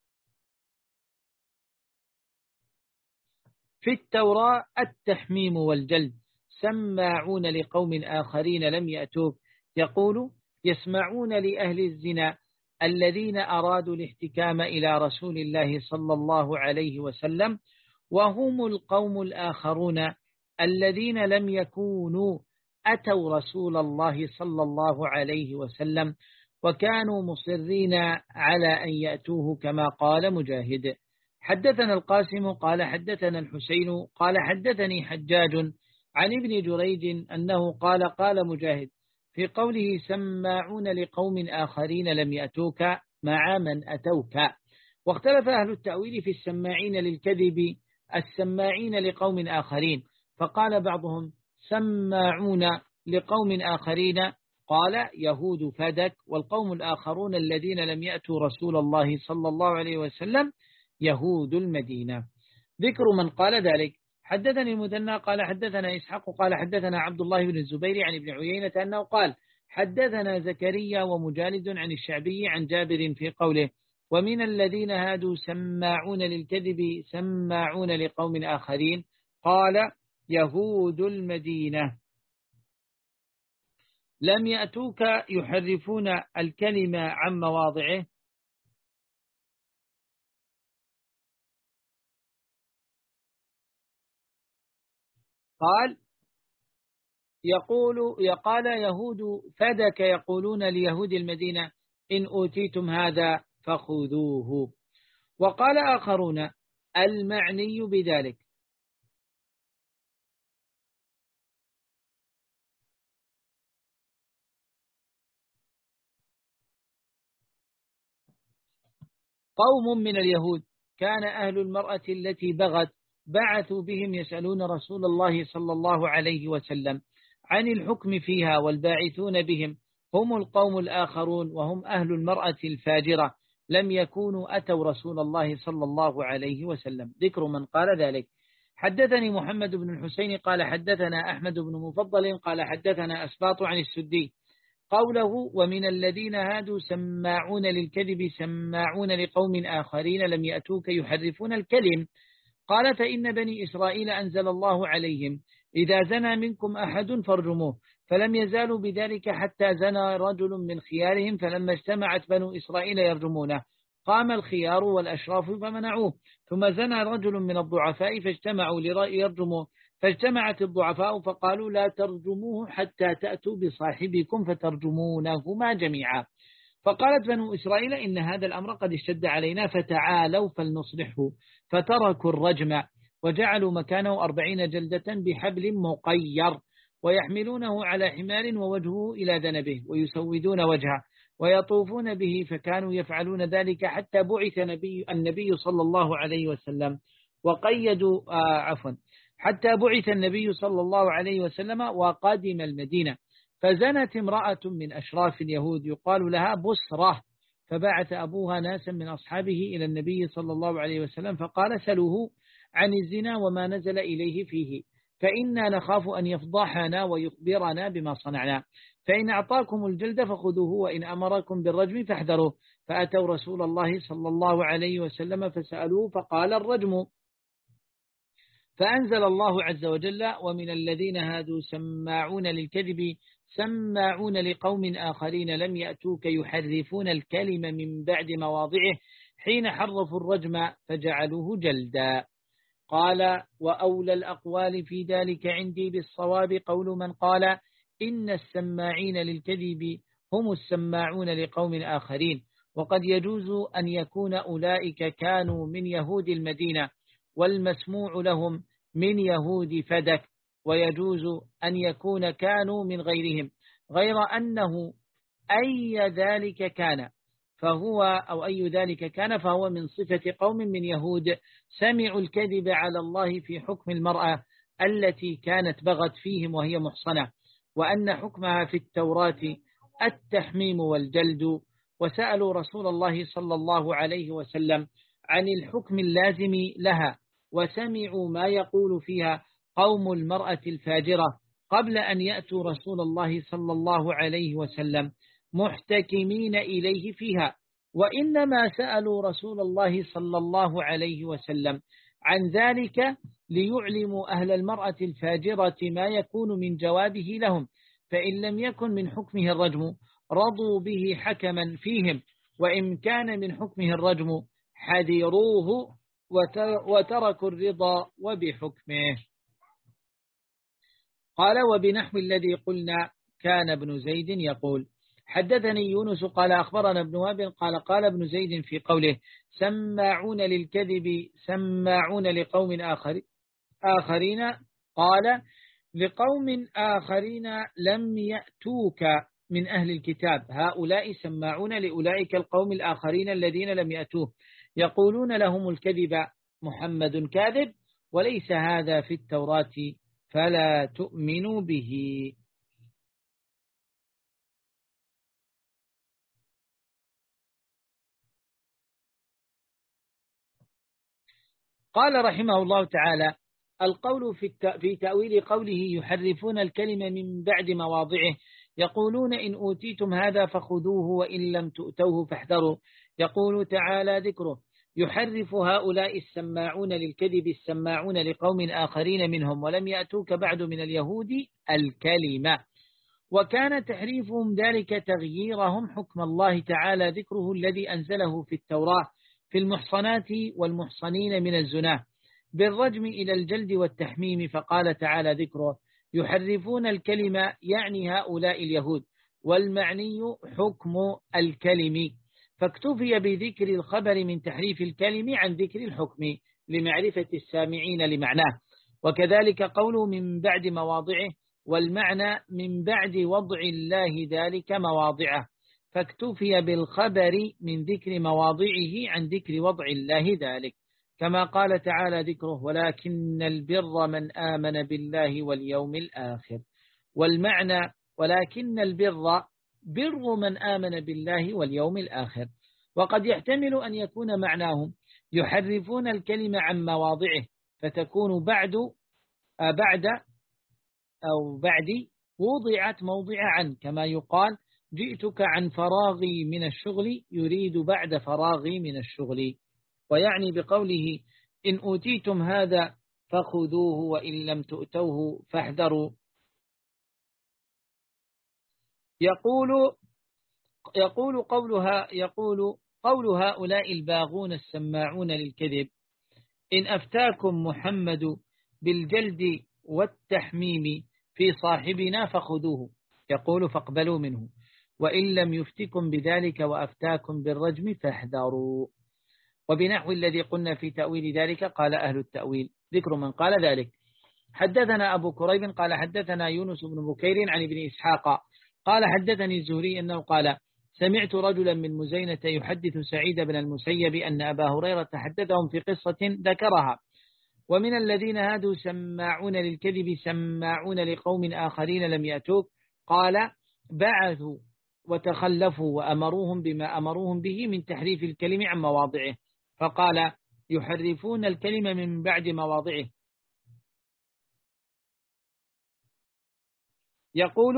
في التوراة التحميم والجلد، سماعون لقوم آخرين لم يأتوك، يقول يسمعون لأهل الزنا الذين أرادوا الاحتكام إلى رسول الله صلى الله عليه وسلم، وهم القوم الآخرون الذين لم يكونوا أتوا رسول الله صلى الله عليه وسلم وكانوا مصرين على أن يأتوه كما قال مجاهد. حدثنا القاسم قال حدثنا الحسين قال حدثني حجاج عن ابن جريج أنه قال قال مجاهد في قوله سماعون لقوم آخرين لم يأتوك مع من أتوك. واختلف أهل التأويل في السماعين للكذب السماعين لقوم آخرين، فقال بعضهم سماعون لقوم آخرين قال يهود فدك، والقوم الآخرون الذين لم يأتوا رسول الله صلى الله عليه وسلم يهود المدينة. ذكر من قال ذلك. حدثني المثنى قال حدثنا إسحاق قال حدثنا عبد الله بن الزبير عن ابن عيينة أنه قال حدثنا زكريا ومجالد عن الشعبي عن جابر في قوله ومن الذين هادوا سماعون للكذب سماعون لقوم آخرين قال يهود المدينة لم يأتوك يحرفون الكلمة عن مواضعه. قال يقول يقال يهود فدك يقولون ليهود المدينة إن أوتيتم هذا فخذوه. وقال آخرون المعني بذلك قوم من اليهود كان أهل المرأة التي بغت بعثوا بهم يسألون رسول الله صلى الله عليه وسلم عن الحكم فيها، والباعثون بهم هم القوم الآخرون وهم أهل المرأة الفاجرة لم يكونوا أتوا رسول الله صلى الله عليه وسلم. ذكر من قال ذلك. حدثني محمد بن الحسين قال حدثنا أحمد بن مفضل قال حدثنا أسباط عن السدي قوله ومن الذين هادوا سماعون للكذب سماعون لقوم آخرين لم يأتوك يحرفون الكلم. قال فإن بني إسرائيل أنزل الله عليهم إذا زنى منكم أحد فارجموه، فلم يزالوا بذلك حتى زنى رجل من خيارهم، فلما اجتمعت بنو إسرائيل يرجمونه قام الخيار والأشراف فمنعوه، ثم زنى رجل من الضعفاء فاجتمعوا لرأي يرجموه، فاجتمعت الضعفاء فقالوا لا ترجموه حتى تأتوا بصاحبكم فترجمونهما جميعا. فقالت بنو إسرائيل إن هذا الأمر قد اشتد علينا فتعالوا فلنصلحه، فتركوا الرجم وجعلوا مكانه أربعين جلدة بحبل مقير، ويحملونه على حمار ووجهه إلى ذنبه ويسودون وجهه ويطوفون به، فكانوا يفعلون ذلك حتى بعث نبي النبي صلى الله عليه وسلم وقيدوا آه عفوا حتى بعث النبي صلى الله عليه وسلم وقادم المدينة، فزنت امرأة من أشراف اليهود يقال لها بصرة، فبعث أبوها ناسا من أصحابه إلى النبي صلى الله عليه وسلم فقال سلوه عن الزنا وما نزل إليه فيه، فإنا نخاف أن يفضحنا ويخبرنا بما صنعنا، فإن أعطاكم الجلد فخذوه وإن أمركم بالرجم فاحذروه. فأتوا رسول الله صلى الله عليه وسلم فسألوه فقال الرجم، فأنزل الله عز وجل ومن الذين هادوا سماعون للكذب سماعون لقوم آخرين لم يأتوك يحرفون الكلم من بعد مواضعه حين حرفوا الرجم فجعلوه جلدا. قال وأولى الأقوال في ذلك عندي بالصواب قول من قال إن السماعين للكذب هم السماعون لقوم آخرين، وقد يجوز أن يكون أولئك كانوا من يهود المدينة والمسموع لهم من يهود فدك، ويجوز أن يكون كانوا من غيرهم، غير أنه أي ذلك كان فهو أو أي ذلك كان فهو من صفة قوم من يهود سمعوا الكذب على الله في حكم المرأة التي كانت بغت فيهم وهي محصنة، وأن حكمها في التوراة التحميم والجلد، وسألوا رسول الله صلى الله عليه وسلم عن الحكم اللازم لها، وسمعوا ما يقول فيها قوم المرأة الفاجرة قبل أن يأتوا رسول الله صلى الله عليه وسلم محتكمين إليه فيها، وإنما سألوا رسول الله صلى الله عليه وسلم عن ذلك ليعلموا أهل المرأة الفاجرة ما يكون من جوابه لهم، فإن لم يكن من حكمه الرجم رضوا به حكما فيهم، وإن كان من حكمه الرجم حذروه وتركوا الرضا وبحكمه. قال وبنحو الذي قلنا كان ابن زيد يقول حدثني يونس قال أخبرنا ابن وهب قال قال ابن زيد في قوله سماعون للكذب سماعون لقوم آخر آخرين قال لقوم آخرين لم يأتوك من أهل الكتاب، هؤلاء سماعون لأولئك القوم الآخرين الذين لم يأتوه يقولون لهم الكذب محمد كاذب وليس هذا في التوراة فلا تؤمنوا به. قال رحمه الله تعالى القول في تأويل قوله يحرفون الكلمة من بعد مواضعه، يقولون إن أوتيتم هذا فخذوه وإن لم تؤتوه فاحذروا. يقول تعالى ذكره يحرف هؤلاء السماعون للكذب السماعون لقوم آخرين منهم ولم يأتوك بعد من اليهود الكلمة، وكان تحريفهم ذلك تغييرهم حكم الله تعالى ذكره الذي أنزله في التوراة في المحصنات والمحصنين من الزنا بالرجم إلى الجلد والتحميم، فقال تعالى ذكره يحرفون الكلمة يعني هؤلاء اليهود، والمعني حكم الكلم، فاكتفي بذكر الخبر من تحريف الكلم عن ذكر الحكم لمعرفة السامعين لمعناه. وكذلك قوله من بعد مواضعه، والمعنى من بعد وضع الله ذلك مواضعه، فاكتفي بالخبر من ذكر مواضعه عن ذكر وضع الله ذلك، كما قال تعالى ذكره ولكن البر من آمن بالله واليوم الآخر، والمعنى ولكن البر بر من آمن بالله واليوم الآخر. وقد يحتمل أن يكون معناهم يحرفون الكلمة عن مواضعه فتكون بعد بعد أو بعد وضعت موضع عن، كما يقال جئتك عن فراغي من الشغل يريد بعد فراغي من الشغل. ويعني بقوله إن أوتيتم هذا فخذوه وإن لم تؤتوه فاحذروا. يقول يقول قولها يقول قول هؤلاء الباغون السماعون للكذب إن أفتاكم محمد بالجلد والتحميم في صاحبنا فخذوه، يقول فاقبلوا منه، وإن لم يفتكم بذلك وأفتاكم بالرجم فاحذروا. وبنحو الذي قلنا في تأويل ذلك قال أهل التأويل ذكر من قال ذلك. حدثنا أبو كريب قال حدثنا يونس بن بكير عن ابن إسحاق قال حدثني الزهري أنه قال سمعت رجلا من مزينة يحدث سعيد بن المسيب أن أبا هريرة حدثهم في قصة ذكرها ومن الذين هادوا سماعون للكذب سماعون لقوم آخرين لم يأتوك، قال بعثوا وتخلفوا وأمروهم بما أمروهم به من تحريف الكلم عن مواضعه، فقال يحرفون الكلمة من بعد مواضعه. يقول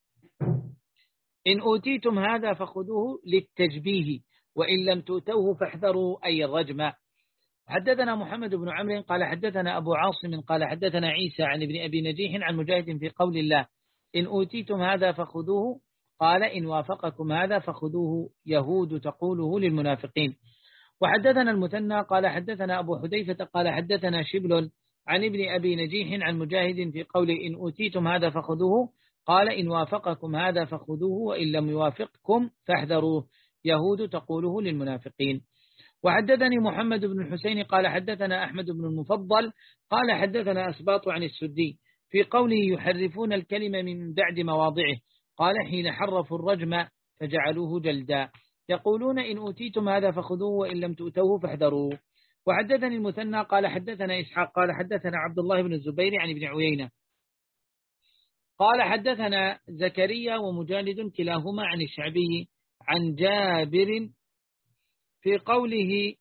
إن أوتيتم هذا فخذوه للتجبيه وإن لم تؤتوه فاحذروا أي الرجم. حدثنا محمد بن عمرو قال حدثنا أبو عاصم قال حدثنا عيسى عن ابن أبي نجيح عن مجاهد في قول الله إن أوتيتم هذا فخذوه، قال إن وافقكم هذا فخذوه يهود تقوله للمنافقين. وحدثنا المثنى قال حدثنا أبو حذيفة قال حدثنا شبل عن ابن أبي نجيح عن مجاهد في قول إن أوتيتم هذا فخذوه، قال إن وافقكم هذا فخذوه وإن لم يوافقكم فاحذروه يهود تقوله للمنافقين. وحدثني محمد بن الحسين قال حدثنا أحمد بن المفضل قال حدثنا أسباط عن السدي في قوله يحرفون الكلمة من بعد مواضعه، قال حين حرفوا الرجم فجعلوه جلدا، يقولون إن أوتيتم هذا فخذوه وإن لم تؤتوه فاحذروا. وحدثني المثنى قال حدثنا إسحاق قال حدثنا عبد الله بن الزبير عن ابن عيينة قال حدثنا زكريا ومجالد كلاهما عن الشعبي عن جابر في قوله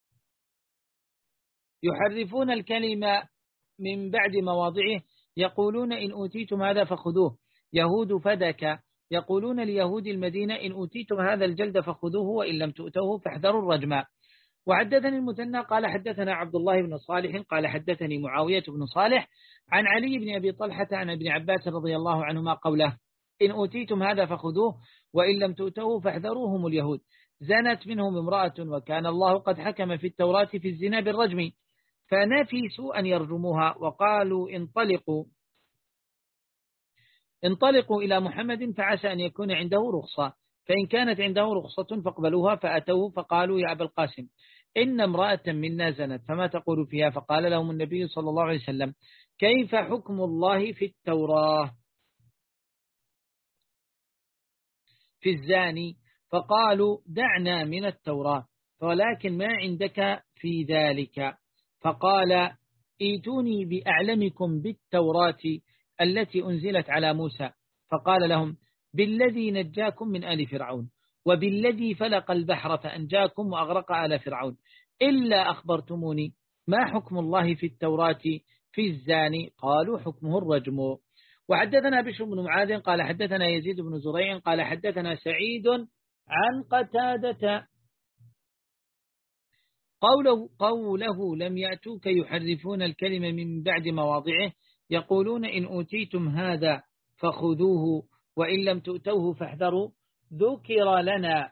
يحرفون الكلمة من بعد مواضعه يقولون إن أوتيتم هذا فخذوه. يهود فدك يقولون ليهود المدينة إن أوتيتم هذا الجلد فخذوه وإن لم تؤتوه فاحذروا الرجم. وحدثني المثنى قال حدثنا عبد الله بن صالح قال حدثني معاوية بن صالح عن علي بن أبي طلحة عن ابن عباس رضي الله عنهما قوله إن أوتيتم هذا فخذوه وإن لم تؤتوه فاحذروهم اليهود. زنت منهم امرأة وكان الله قد حكم في التوراة في الزنا بالرجم فنفسوا أن يرجموها وقالوا انطلقوا انطلقوا إلى محمد فعسى أن يكون عنده رخصة فإن كانت عنده رخصة فاقبلوها. فأتوه فقالوا يا أبا القاسم إن امرأة منا زنت فما تقول فيها؟ فقال لهم النبي صلى الله عليه وسلم كيف حكم الله في التوراة في الزاني؟ فقالوا دعنا من التوراة ولكن ما عندك في ذلك. فقال ايتوني بأعلمكم بالتوراة التي أنزلت على موسى. فقال لهم بالذي نجاكم من آل فرعون وبالذي فلق البحر فأنجاكم وأغرق آل فرعون إلا أخبرتموني ما حكم الله في التوراة في الزاني؟ قالوا حكمه الرجم. وحدثنا بشر بن معاذ قال حدثنا يزيد بن زريع قال حدثنا سعيد عن قتادة قوله, قوله لم يأتوك يحرفون الكلمة من بعد مواضعه يقولون إن أوتيتم هذا فخذوه وإن لم تؤتوه فاحذروا. ذكر لنا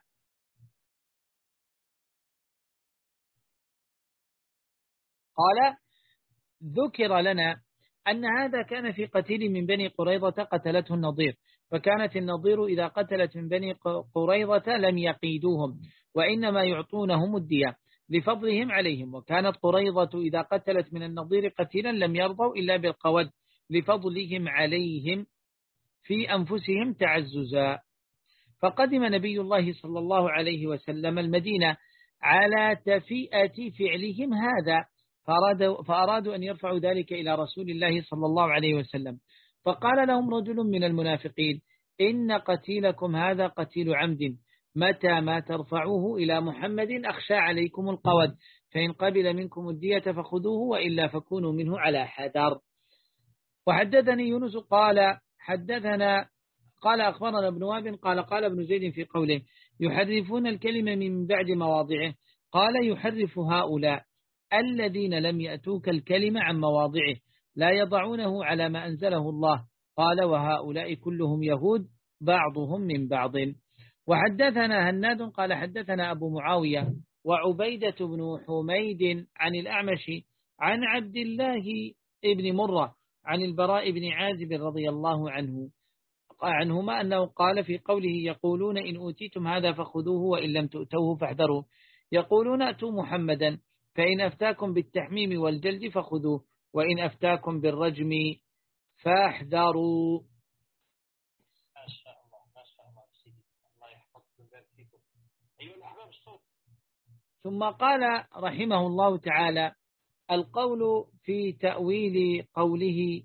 قال ذكر لنا أن هذا كان في قتيل من بني قريظة قتلته النضير فكانت النضير إذا قتلت من بني قريظة لم يقيدوهم وإنما يعطونهم الدية لفضلهم عليهم. وكانت قريظة إذا قتلت من النضير قتيلا لم يرضوا إلا بالقود لفضلهم عليهم في أنفسهم تعززا. فقدم نبي الله صلى الله عليه وسلم المدينة على تفئة فعلهم هذا فأرادوا, فأرادوا أن يرفعوا ذلك إلى رسول الله صلى الله عليه وسلم. فقال لهم رجل من المنافقين إن قتيلكم هذا قتيل عمد متى ما ترفعوه إلى محمد أخشى عليكم القود فإن قبل منكم الدية فخذوه وإلا فكونوا منه على حذر. وحدثني يونس قال حدثنا قال أخبرنا ابن وهب قال قال ابن زيد في قوله يحرفون الكلمة من بعد مواضعه قال يحرف هؤلاء الذين لم يأتوك الكلمة عن مواضعه لا يضعونه على ما أنزله الله. قال وهؤلاء كلهم يهود بعضهم من بعض. وحدثنا هناد قال حدثنا أبو معاوية وعبيدة بن حميد عن الأعمش عن عبد الله ابن مرة عن البراء بن عازب رضي الله عنه عنهما أنه قال في قوله يقولون إن أوتيتم هذا فخذوه وإن لم تؤتوه فاحذروا يقولون أتوا محمدا فإن أفتاكم بالتحميم والجلد فخذوه وإن أفتاكم بالرجم فاحذروا. ما شاء الله ما شاء الله سيدي الله يحفظكم ويبارك فيكم أيها الأحباب الصوت. ثم قال رحمه الله تعالى القول في تأويل قوله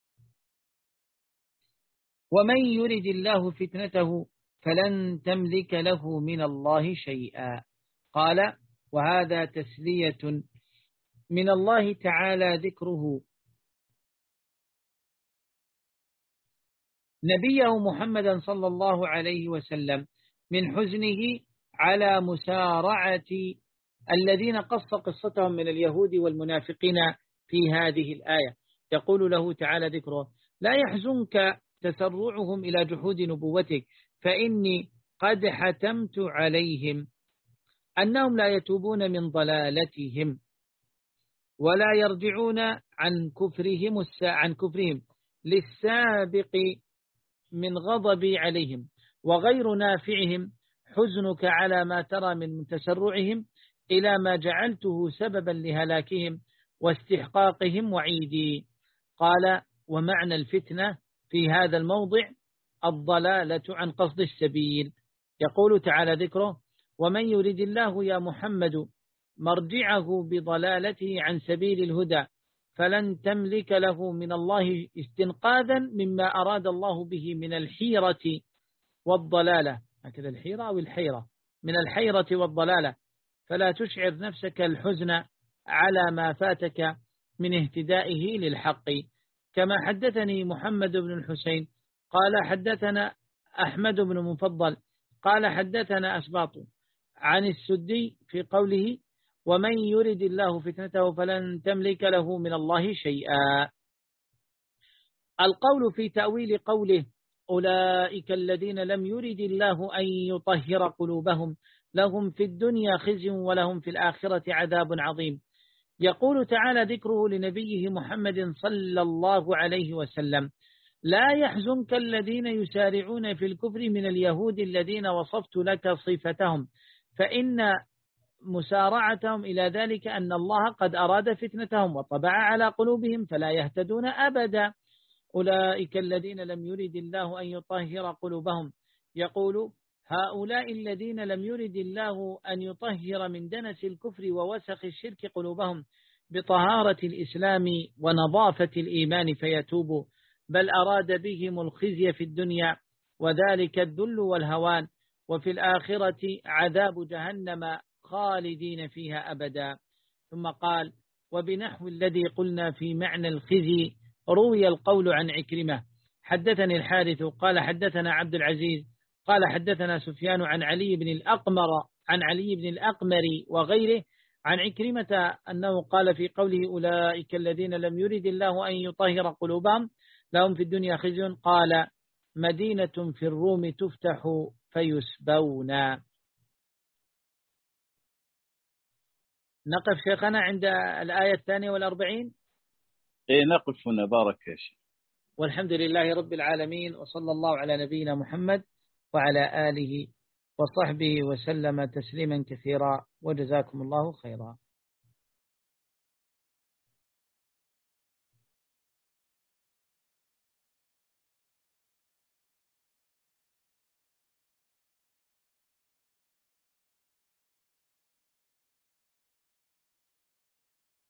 ومن يرد الله فتنته فلن تملك له من الله شيئا. قال وهذا تسلية من الله تعالى ذكره نبيه محمدا صلى الله عليه وسلم من حزنه على مسارعة الذين قص قصتهم من اليهود والمنافقين في هذه الآية. يقول له تعالى ذكره لا يحزنك تسرعهم إلى جحود نبوتك فإني قد حتمت عليهم أنهم لا يتوبون من ضلالتهم ولا يرجعون عن كفرهم عن كفرهم للسابق من غضبي عليهم وغير نافعهم حزنك على ما ترى من تسرعهم إلى ما جعلته سببا لهلاكهم واستحقاقهم وعيدي. قال ومعنى الفتنة في هذا الموضع الضلالة عن قصد السبيل. يقول تعالى ذكره ومن يريد الله يا محمد مرجعه بضلالته عن سبيل الهدى فلن تملك له من الله استنقاذا مما أراد الله به من الحيرة والضلالة هكذا الحيرة أو الحيرة، من الحيرة والضلالة، فلا تشعر نفسك الحزن على ما فاتك من اهتدائه للحق. كما حدثني محمد بن الحسين قال حدثنا أحمد بن مفضل قال حدثنا أسباط عن السدي في قوله ومن يرد الله فتنته فلن تملك له من الله شيئا. القول في تأويل قوله أولئك الذين لم يرد الله أن يطهر قلوبهم لهم في الدنيا خزي ولهم في الآخرة عذاب عظيم. يقول تعالى ذكره لنبيه محمد صلى الله عليه وسلم لا يحزنك الذين يسارعون في الكفر من اليهود الذين وصفت لك صفتهم فإن مسارعتهم إلى ذلك أن الله قد أراد فتنتهم وطبع على قلوبهم فلا يهتدون أبدا. أولئك الذين لم يرد الله أن يطهر قلوبهم. يقول هؤلاء الذين لم يرد الله أن يطهر من دنس الكفر ووسخ الشرك قلوبهم بطهارة الإسلام ونظافة الإيمان فيتوبوا، بل أراد بهم الخزي في الدنيا وذلك الذل والهوان، وفي الآخرة عذاب جهنم خالدين فيها أبدا. ثم قال وبنحو الذي قلنا في معنى الخزي روي القول عن عكرمة حدثني الحارث قال حدثنا عبد العزيز قال حدثنا سفيان عن علي بن الأقمر عن علي بن الأقمر وغيره عن عكرمة أنه قال في قوله أولئك الذين لم يرد الله أن يطهر قلوبهم لهم في الدنيا خزي قال مدينة في الروم تفتح فيسبون. نقف شيخنا عند الآية الثانية والأربعين. إيه نقف هنا بارك يا شيخ. والحمد لله رب العالمين وصلى الله على نبينا محمد وعلى آله وصحبه وسلم تسليما كثيرا وجزاكم الله خيرا.